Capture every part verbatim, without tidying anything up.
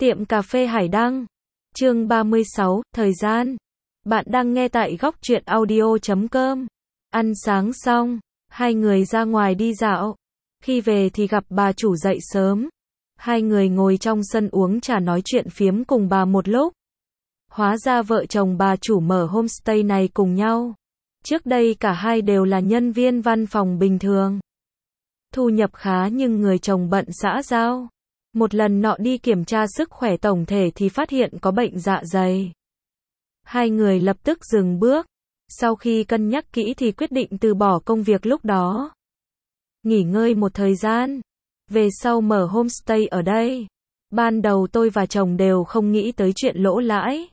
Tiệm cà phê Hải Đăng. Chương ba mươi sáu, thời gian. Bạn đang nghe tại góc truyện audio chấm com. Ăn sáng xong, hai người ra ngoài đi dạo. Khi về thì gặp bà chủ dậy sớm. Hai người ngồi trong sân uống trà nói chuyện phiếm cùng bà một lúc. Hóa ra vợ chồng bà chủ mở homestay này cùng nhau. Trước đây cả hai đều là nhân viên văn phòng bình thường. Thu nhập khá nhưng người chồng bận xã giao. Một lần nọ đi kiểm tra sức khỏe tổng thể thì phát hiện có bệnh dạ dày. Hai người lập tức dừng bước. Sau khi cân nhắc kỹ thì quyết định từ bỏ công việc lúc đó. Nghỉ ngơi một thời gian. Về sau mở homestay ở đây. Ban đầu tôi và chồng đều không nghĩ tới chuyện lỗ lãi.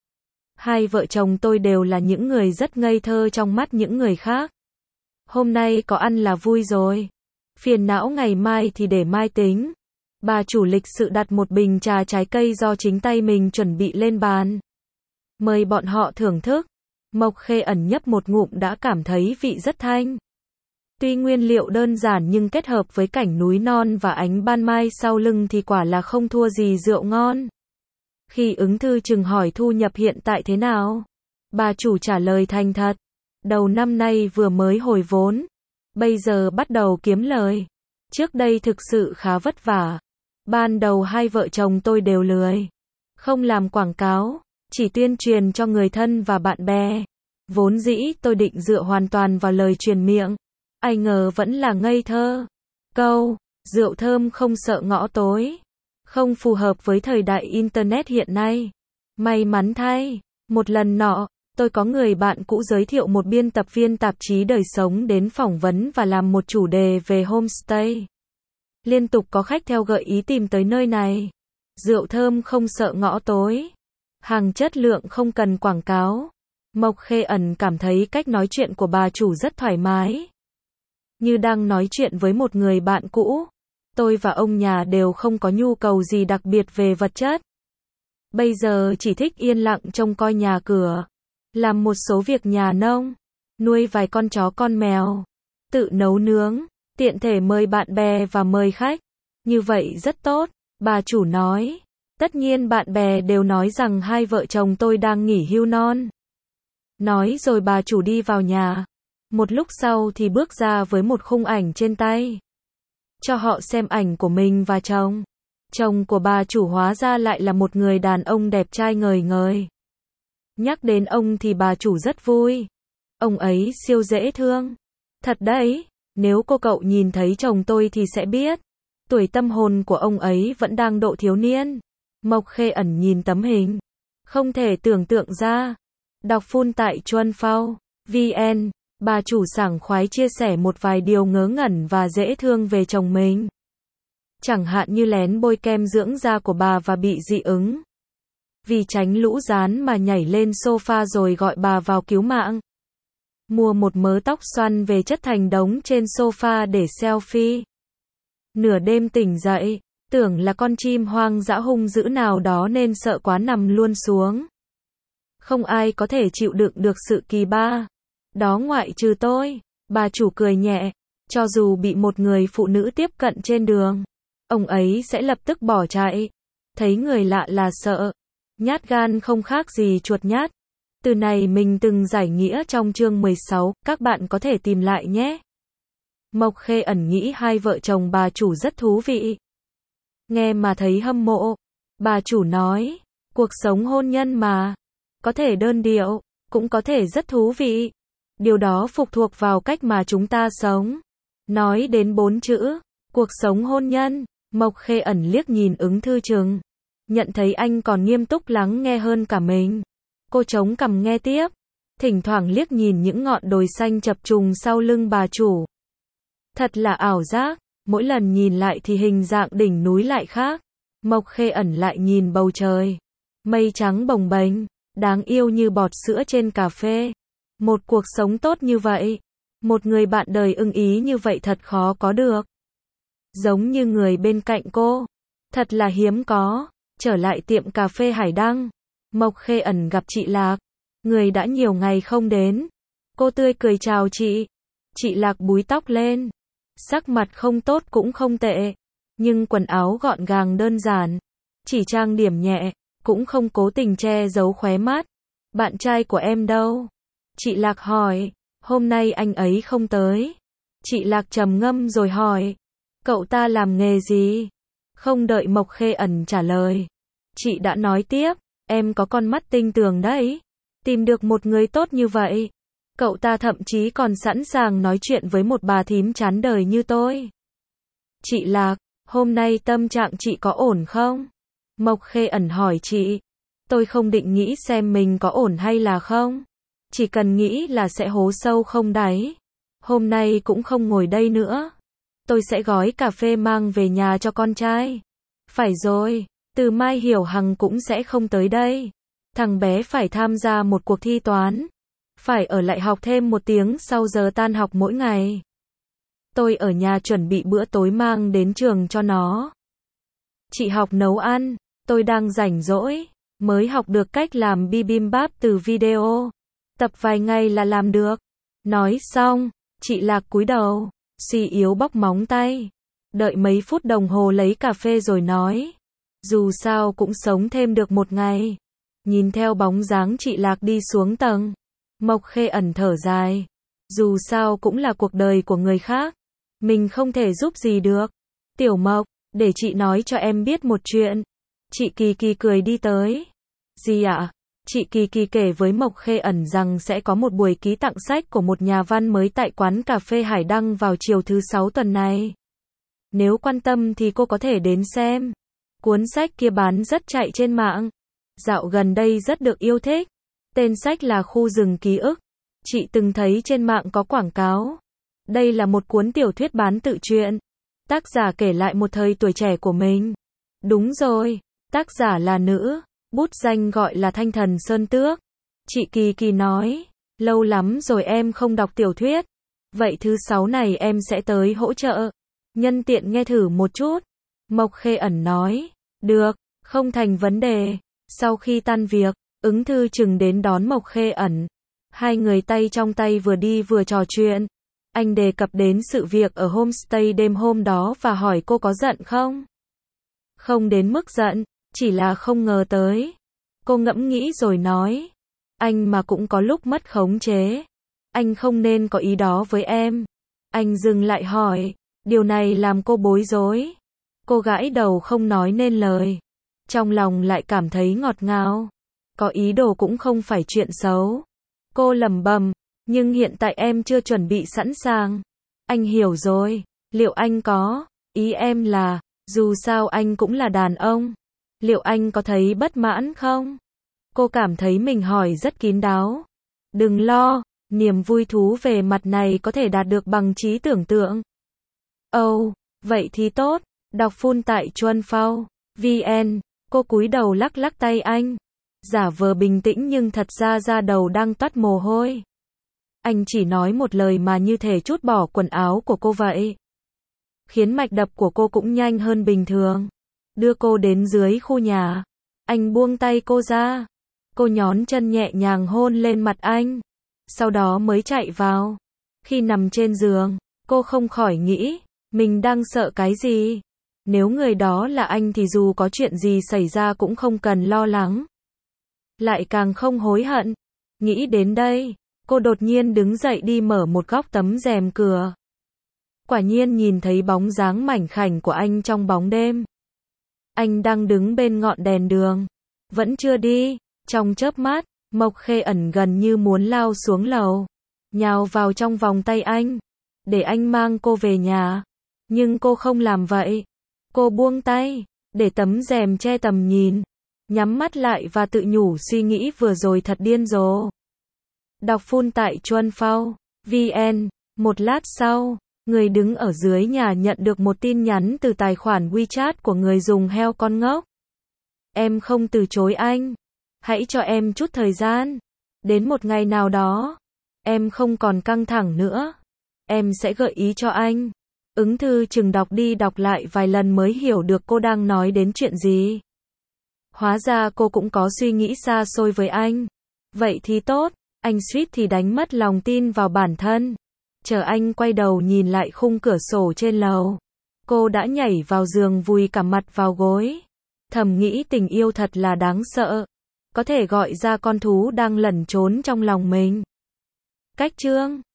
Hai vợ chồng tôi đều là những người rất ngây thơ trong mắt những người khác. Hôm nay có ăn là vui rồi. Phiền não ngày mai thì để mai tính. Bà chủ lịch sự đặt một bình trà trái cây do chính tay mình chuẩn bị lên bàn. Mời bọn họ thưởng thức. Mộc Khê ẩn nhấp một ngụm đã cảm thấy vị rất thanh. Tuy nguyên liệu đơn giản nhưng kết hợp với cảnh núi non và ánh ban mai sau lưng thì quả là không thua gì rượu ngon. Khi ứng thư chừng hỏi thu nhập hiện tại thế nào, bà chủ trả lời thành thật. Đầu năm nay vừa mới hồi vốn. Bây giờ bắt đầu kiếm lời. Trước đây thực sự khá vất vả. Ban đầu hai vợ chồng tôi đều lười. Không làm quảng cáo, chỉ tuyên truyền cho người thân và bạn bè. Vốn dĩ tôi định dựa hoàn toàn vào lời truyền miệng. Ai ngờ vẫn là ngây thơ. Câu, rượu thơm không sợ ngõ tối. Không phù hợp với thời đại Internet hiện nay. May mắn thay, một lần nọ, tôi có người bạn cũ giới thiệu một biên tập viên tạp chí đời sống đến phỏng vấn và làm một chủ đề về homestay. Liên tục có khách theo gợi ý tìm tới nơi này. Rượu thơm không sợ ngõ tối. Hàng chất lượng không cần quảng cáo. Mộc Khê ẩn cảm thấy cách nói chuyện của bà chủ rất thoải mái. Như đang nói chuyện với một người bạn cũ. Tôi và ông nhà đều không có nhu cầu gì đặc biệt về vật chất. Bây giờ chỉ thích yên lặng trông coi nhà cửa. Làm một số việc nhà nông. Nuôi vài con chó con mèo. Tự nấu nướng. Tiện thể mời bạn bè và mời khách. Như vậy rất tốt, bà chủ nói. Tất nhiên bạn bè đều nói rằng hai vợ chồng tôi đang nghỉ hưu non. Nói rồi bà chủ đi vào nhà. Một lúc sau thì bước ra với một khung ảnh trên tay. Cho họ xem ảnh của mình và chồng. Chồng của bà chủ hóa ra lại là một người đàn ông đẹp trai ngời ngời. Nhắc đến ông thì bà chủ rất vui. Ông ấy siêu dễ thương. Thật đấy. Nếu cô cậu nhìn thấy chồng tôi thì sẽ biết. Tuổi tâm hồn của ông ấy vẫn đang độ thiếu niên. Mộc Khê ẩn nhìn tấm hình. Không thể tưởng tượng ra. Đọc full tại chuan phao vn. Bà chủ sảng khoái chia sẻ một vài điều ngớ ngẩn và dễ thương về chồng mình. Chẳng hạn như lén bôi kem dưỡng da của bà và bị dị ứng. Vì tránh lũ rán mà nhảy lên sofa rồi gọi bà vào cứu mạng. Mua một mớ tóc xoăn về chất thành đống trên sofa để selfie. Nửa đêm tỉnh dậy, tưởng là con chim hoang dã hung dữ nào đó nên sợ quá nằm luôn xuống. Không ai có thể chịu đựng được sự kỳ ba. Đó ngoại trừ tôi. Bà chủ cười nhẹ. Cho dù bị một người phụ nữ tiếp cận trên đường, ông ấy sẽ lập tức bỏ chạy. Thấy người lạ là sợ. Nhát gan không khác gì chuột nhát. Từ này mình từng giải nghĩa trong chương mười sáu, các bạn có thể tìm lại nhé. Mộc Khê ẩn nghĩ hai vợ chồng bà chủ rất thú vị. Nghe mà thấy hâm mộ. Bà chủ nói, cuộc sống hôn nhân mà. Có thể đơn điệu, cũng có thể rất thú vị. Điều đó phụ thuộc vào cách mà chúng ta sống. Nói đến bốn chữ, cuộc sống hôn nhân, Mộc Khê ẩn liếc nhìn ứng thư chừng. Nhận thấy anh còn nghiêm túc lắng nghe hơn cả mình. Cô chống cằm nghe tiếp. Thỉnh thoảng liếc nhìn những ngọn đồi xanh chập trùng sau lưng bà chủ. Thật là ảo giác. Mỗi lần nhìn lại thì hình dạng đỉnh núi lại khác. Mộc Khê ẩn lại nhìn bầu trời. Mây trắng bồng bềnh, đáng yêu như bọt sữa trên cà phê. Một cuộc sống tốt như vậy. Một người bạn đời ưng ý như vậy thật khó có được. Giống như người bên cạnh cô. Thật là hiếm có. Trở lại tiệm cà phê Hải Đăng. Mộc Khê ẩn gặp chị Lạc. Người đã nhiều ngày không đến. Cô tươi cười chào chị. Chị Lạc búi tóc lên. Sắc mặt không tốt cũng không tệ. Nhưng quần áo gọn gàng đơn giản. chỉ trang điểm nhẹ, cũng không cố tình che giấu khóe mắt. Bạn trai của em đâu? Chị Lạc hỏi, hôm nay anh ấy không tới. Chị Lạc trầm ngâm rồi hỏi, cậu ta làm nghề gì? Không đợi Mộc Khê Ẩn trả lời, chị đã nói tiếp, em có con mắt tinh tường đấy. Tìm được một người tốt như vậy. Cậu ta thậm chí còn sẵn sàng nói chuyện với một bà thím chán đời như tôi. Chị Lạc, hôm nay tâm trạng chị có ổn không? Mộc Khê Ẩn hỏi chị. Tôi không định nghĩ xem mình có ổn hay là không. Chỉ cần nghĩ là sẽ hố sâu không đáy. Hôm nay cũng không ngồi đây nữa. Tôi sẽ gói cà phê mang về nhà cho con trai. Phải rồi, từ mai Hiểu Hằng cũng sẽ không tới đây. Thằng bé phải tham gia một cuộc thi toán. Phải ở lại học thêm một tiếng sau giờ tan học mỗi ngày. Tôi ở nhà chuẩn bị bữa tối mang đến trường cho nó. Chị học nấu ăn, tôi đang rảnh rỗi, mới học được cách làm bibimbap từ video. Tập vài ngày là làm được. Nói xong, chị Lạc cúi đầu, suy yếu bóc móng tay. Đợi mấy phút đồng hồ lấy cà phê rồi nói. Dù sao cũng sống thêm được một ngày. Nhìn theo bóng dáng chị Lạc đi xuống tầng. Mộc Khê Ẩn thở dài. Dù sao cũng là cuộc đời của người khác. Mình không thể giúp gì được. Tiểu Mộc, để chị nói cho em biết một chuyện. Chị Kỳ Kỳ cười đi tới. Gì ạ? Chị Kỳ Kỳ kể với Mộc Khê Ẩn rằng sẽ có một buổi ký tặng sách của một nhà văn mới tại quán cà phê Hải Đăng vào chiều thứ sáu tuần này. Nếu quan tâm thì cô có thể đến xem. Cuốn sách kia bán rất chạy trên mạng. Dạo gần đây rất được yêu thích. Tên sách là Khu rừng ký ức. Chị từng thấy trên mạng có quảng cáo. Đây là một cuốn tiểu thuyết bán tự truyện. Tác giả kể lại một thời tuổi trẻ của mình. Đúng rồi, tác giả là nữ. Bút danh gọi là Thanh Thần Sơn Tước. Chị Kỳ Kỳ nói, lâu lắm rồi em không đọc tiểu thuyết. Vậy thứ sáu này em sẽ tới hỗ trợ. Nhân tiện nghe thử một chút. Mộc Khê Ẩn nói, được, không thành vấn đề. Sau khi tan việc, Ứng Thư Trừng đến đón Mộc Khê Ẩn. Hai người tay trong tay vừa đi vừa trò chuyện. Anh đề cập đến sự việc ở homestay đêm hôm đó và hỏi cô có giận không? Không đến mức giận, chỉ là không ngờ tới. Cô ngẫm nghĩ rồi nói, anh mà cũng có lúc mất khống chế. Anh không nên có ý đó với em. Anh dừng lại hỏi, điều này làm cô bối rối. Cô gãi đầu không nói nên lời. Trong lòng lại cảm thấy ngọt ngào. Có ý đồ cũng không phải chuyện xấu. Cô lẩm bẩm, nhưng hiện tại em chưa chuẩn bị sẵn sàng. Anh hiểu rồi, liệu anh có, ý em là, dù sao anh cũng là đàn ông. Liệu anh có thấy bất mãn không? Cô cảm thấy mình hỏi rất kín đáo. Đừng lo, niềm vui thú về mặt này có thể đạt được bằng trí tưởng tượng. Ồ, oh, vậy thì tốt. Đọc phun tại Chuan Phao, vn. Cô cúi đầu lắc lắc tay anh. Giả vờ bình tĩnh nhưng thật ra da đầu đang toát mồ hôi. Anh chỉ nói một lời mà như thể trút bỏ quần áo của cô vậy. Khiến mạch đập của cô cũng nhanh hơn bình thường. Đưa cô đến dưới khu nhà. Anh buông tay cô ra. Cô nhón chân nhẹ nhàng hôn lên mặt anh. Sau đó mới chạy vào. Khi nằm trên giường, cô không khỏi nghĩ, mình đang sợ cái gì? Nếu người đó là anh thì dù có chuyện gì xảy ra cũng không cần lo lắng. Lại càng không hối hận. Nghĩ đến đây, cô đột nhiên đứng dậy đi mở một góc tấm rèm cửa. Quả nhiên nhìn thấy bóng dáng mảnh khảnh của anh trong bóng đêm. Anh đang đứng bên ngọn đèn đường. Vẫn chưa đi. Trong chớp mắt, Mộc Khê Ẩn gần như muốn lao xuống lầu. Nhào vào trong vòng tay anh. Để anh mang cô về nhà. Nhưng cô không làm vậy. Cô buông tay. Để tấm rèm che tầm nhìn. Nhắm mắt lại và tự nhủ suy nghĩ vừa rồi thật điên rồ. Đọc phun tại Chuan Phao, vn. Một lát sau, người đứng ở dưới nhà nhận được một tin nhắn từ tài khoản WeChat của người dùng heo con ngốc. Em không từ chối anh. Hãy cho em chút thời gian. Đến một ngày nào đó, em không còn căng thẳng nữa. Em sẽ gợi ý cho anh. Ứng Thư Trừng đọc đi đọc lại vài lần mới hiểu được cô đang nói đến chuyện gì. Hóa ra cô cũng có suy nghĩ xa xôi với anh. Vậy thì tốt, anh suýt thì đánh mất lòng tin vào bản thân. Chờ anh quay đầu nhìn lại khung cửa sổ trên lầu. Cô đã nhảy vào giường vùi cả mặt vào gối. Thầm nghĩ tình yêu thật là đáng sợ. Có thể gọi ra con thú đang lẩn trốn trong lòng mình. Cách chương